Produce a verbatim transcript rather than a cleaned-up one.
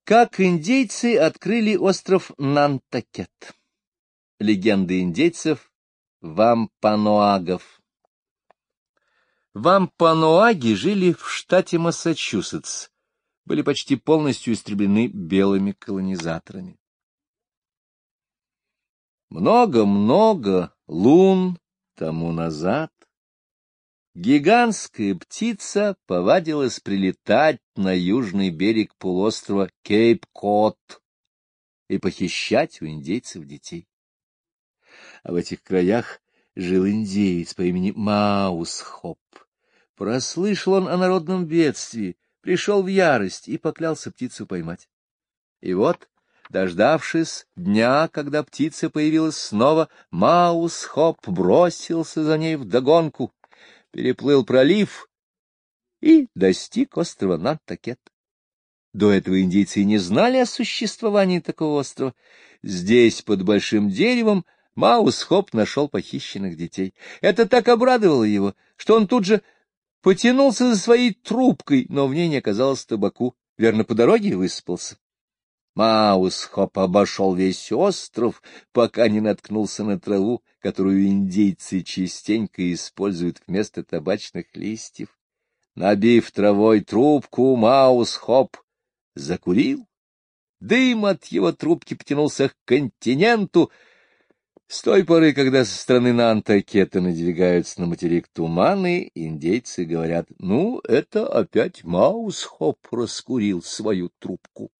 Как индейцы открыли остров Нантакет. Легенда индейцев Вампаноагов. Вампаноаги жили в штате Массачусетс, были почти полностью истреблены белыми колонизаторами. Много-много лун тому назад гигантская птица повадилась прилетать на южный берег полуострова Кейп-Кот и похищать у индейцев детей. А в этих краях жил индеец по имени Маус-Хоп. Прослышал он о народном бедствии, пришел в ярость и поклялся птицу поймать. И вот, дождавшись дня, когда птица появилась снова, Маус-Хоп бросился за ней вдогонку, переплыл пролив и достиг острова Нантакет. До этого индейцы и не знали о существовании такого острова. Здесь, под большим деревом, Маус-Хоп нашел похищенных детей. Это так обрадовало его, что он тут же потянулся за своей трубкой, но в ней не оказалось табаку. Верно, по дороге высыпался. Маус-Хоп обошел весь остров, пока не наткнулся на траву, которую индейцы частенько используют вместо табачных листьев. Набив травой трубку, Маус-Хоп закурил. Дым от его трубки потянулся к континенту. С той поры, когда со стороны Нантакета надвигаются на материк туманы, индейцы говорят: ну, это опять Маус-Хоп раскурил свою трубку.